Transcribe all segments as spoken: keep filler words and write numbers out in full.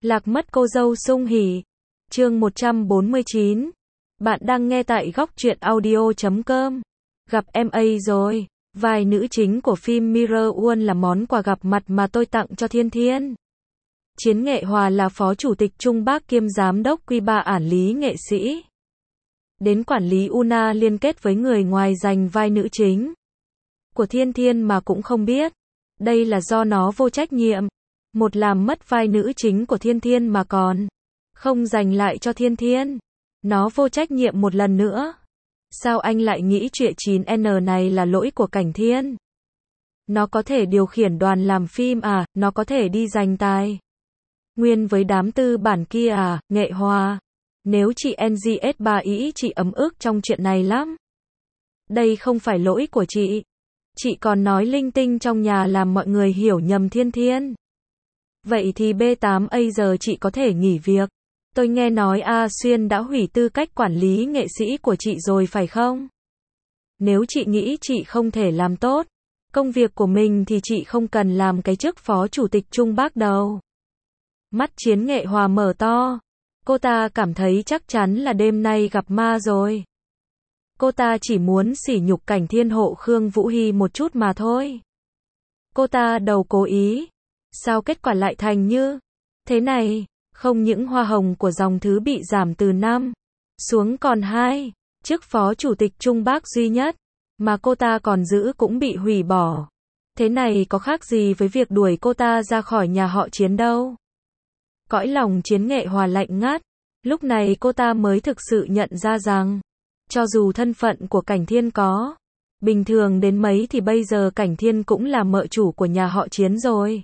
Lạc mất cô dâu sung hỉ. Chương một trăm bốn mươi chín. Bạn đang nghe tại góc truyện audio chấm com. Gặp em A rồi. Vai nữ chính của phim Mirror World là món quà gặp mặt mà tôi tặng cho Thiên Thiên. Chiến Nghệ Hòa là phó chủ tịch Trung Bắc kiêm giám đốc Q ba ản lý nghệ sĩ. Đến quản lý Una liên kết với người ngoài giành vai nữ chính của Thiên Thiên mà cũng không biết. Đây là do nó vô trách nhiệm. Một làm mất vai nữ chính của Thiên Thiên mà còn không dành lại cho Thiên Thiên. Nó vô trách nhiệm một lần nữa. Sao anh lại nghĩ chuyện chín N này là lỗi của Cảnh Thiên? Nó có thể điều khiển đoàn làm phim à, nó có thể đi giành tài nguyên với đám tư bản kia à, Nghệ Hòa. Nếu chị en giê ét ba ý chị ấm ức trong chuyện này lắm. Đây không phải lỗi của chị. Chị còn nói linh tinh trong nhà làm mọi người hiểu nhầm Thiên Thiên. Vậy thì B tám A giờ chị có thể nghỉ việc. Tôi nghe nói A Xuyên đã hủy tư cách quản lý nghệ sĩ của chị rồi phải không? Nếu chị nghĩ chị không thể làm tốt công việc của mình thì chị không cần làm cái chức phó chủ tịch Trung Bắc đâu. Mắt Chiến Nghệ Hòa mở to. Cô ta cảm thấy chắc chắn là đêm nay gặp ma rồi. Cô ta chỉ muốn sỉ nhục Cảnh Thiên hộ Khương Vũ Hy một chút mà thôi. Cô ta đầu cố ý. Sao kết quả lại thành như thế này? Không những hoa hồng của dòng thứ bị giảm từ năm xuống còn hai, chức phó chủ tịch Trung Bắc duy nhất mà cô ta còn giữ cũng bị hủy bỏ. Thế này có khác gì với việc đuổi cô ta ra khỏi nhà họ Chiến đâu. Cõi lòng Chiến Nghệ Hòa lạnh ngắt. Lúc này cô ta mới thực sự nhận ra rằng, cho dù thân phận của Cảnh Thiên có bình thường đến mấy thì bây giờ Cảnh Thiên cũng là mợ chủ của nhà họ Chiến rồi.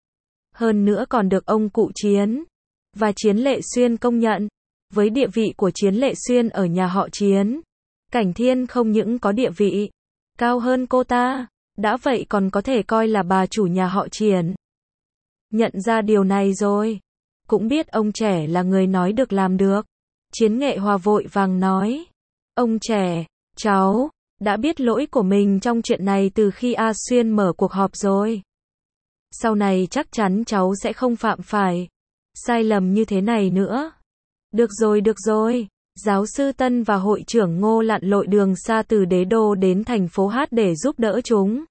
Hơn nữa còn được ông cụ Chiến và Chiến Lệ Xuyên công nhận. Với địa vị của Chiến Lệ Xuyên ở nhà họ Chiến, Cảnh Thiên không những có địa vị cao hơn cô ta, đã vậy còn có thể coi là bà chủ nhà họ Chiến. Nhận ra điều này rồi, cũng biết ông trẻ là người nói được làm được. Chiến Nghệ Hòa vội vàng nói, ông trẻ, cháu đã biết lỗi của mình trong chuyện này từ khi A Xuyên mở cuộc họp rồi. Sau này chắc chắn cháu sẽ không phạm phải sai lầm như thế này nữa. Được rồi được rồi, giáo sư Tân và hội trưởng Ngô lặn lội đường xa từ đế đô đến thành phố Hát để giúp đỡ chúng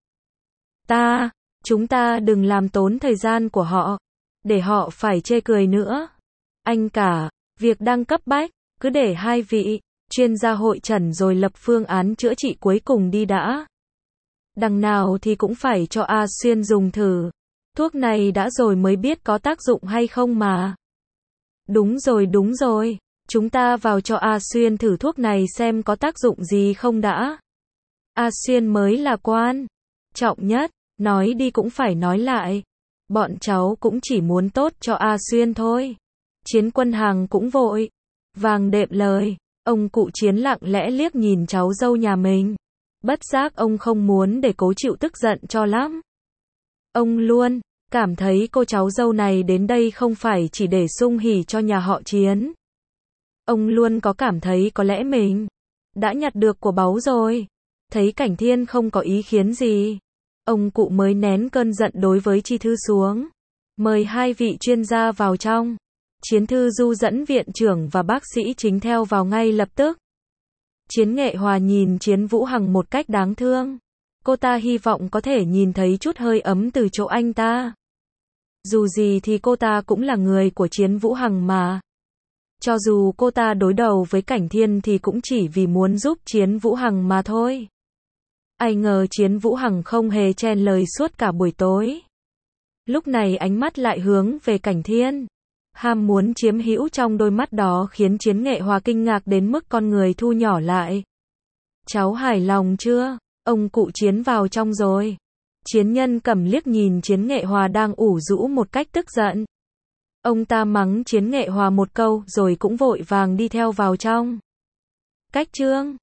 ta. Chúng ta đừng làm tốn thời gian của họ, để họ phải chê cười nữa. Anh cả, việc đang cấp bách, cứ để hai vị chuyên gia hội trần rồi lập phương án chữa trị cuối cùng đi đã. Đằng nào thì cũng phải cho A Xuyên dùng thử. Thuốc này đã rồi mới biết có tác dụng hay không mà. Đúng rồi đúng rồi, chúng ta vào cho A Xuyên thử thuốc này xem có tác dụng gì không đã. A Xuyên mới là quan trọng nhất, nói đi cũng phải nói lại. Bọn cháu cũng chỉ muốn tốt cho A Xuyên thôi. Chiến Quân Hàng cũng vội vàng đệm lời. Ông cụ Chiến lặng lẽ liếc nhìn cháu dâu nhà mình. Bất giác ông không muốn để cố chịu tức giận cho lắm. Ông luôn cảm thấy cô cháu dâu này đến đây không phải chỉ để sung hỉ cho nhà họ Chiến. Ông luôn có cảm thấy có lẽ mình đã nhặt được của báu rồi. Thấy Cảnh Thiên không có ý kiến gì, ông cụ mới nén cơn giận đối với Chi Thư xuống. Mời hai vị chuyên gia vào trong. Chiến Thư Du dẫn viện trưởng và bác sĩ chính theo vào ngay lập tức. Chiến Nghệ Hòa nhìn Chiến Vũ Hằng một cách đáng thương. Cô ta hy vọng có thể nhìn thấy chút hơi ấm từ chỗ anh ta. Dù gì thì cô ta cũng là người của Chiến Vũ Hằng mà. Cho dù cô ta đối đầu với Cảnh Thiên thì cũng chỉ vì muốn giúp Chiến Vũ Hằng mà thôi. Ai ngờ Chiến Vũ Hằng không hề chen lời suốt cả buổi tối. Lúc này ánh mắt lại hướng về Cảnh Thiên. Ham muốn chiếm hữu trong đôi mắt đó khiến Chiến Nghệ Hòa kinh ngạc đến mức con người thu nhỏ lại. Cháu hài lòng chưa? Ông cụ Chiến vào trong rồi. Chiến Nhân Cẩm liếc nhìn Chiến Nghệ Hòa đang ủ rũ một cách tức giận. Ông ta mắng Chiến Nghệ Hòa một câu rồi cũng vội vàng đi theo vào trong. Cách chương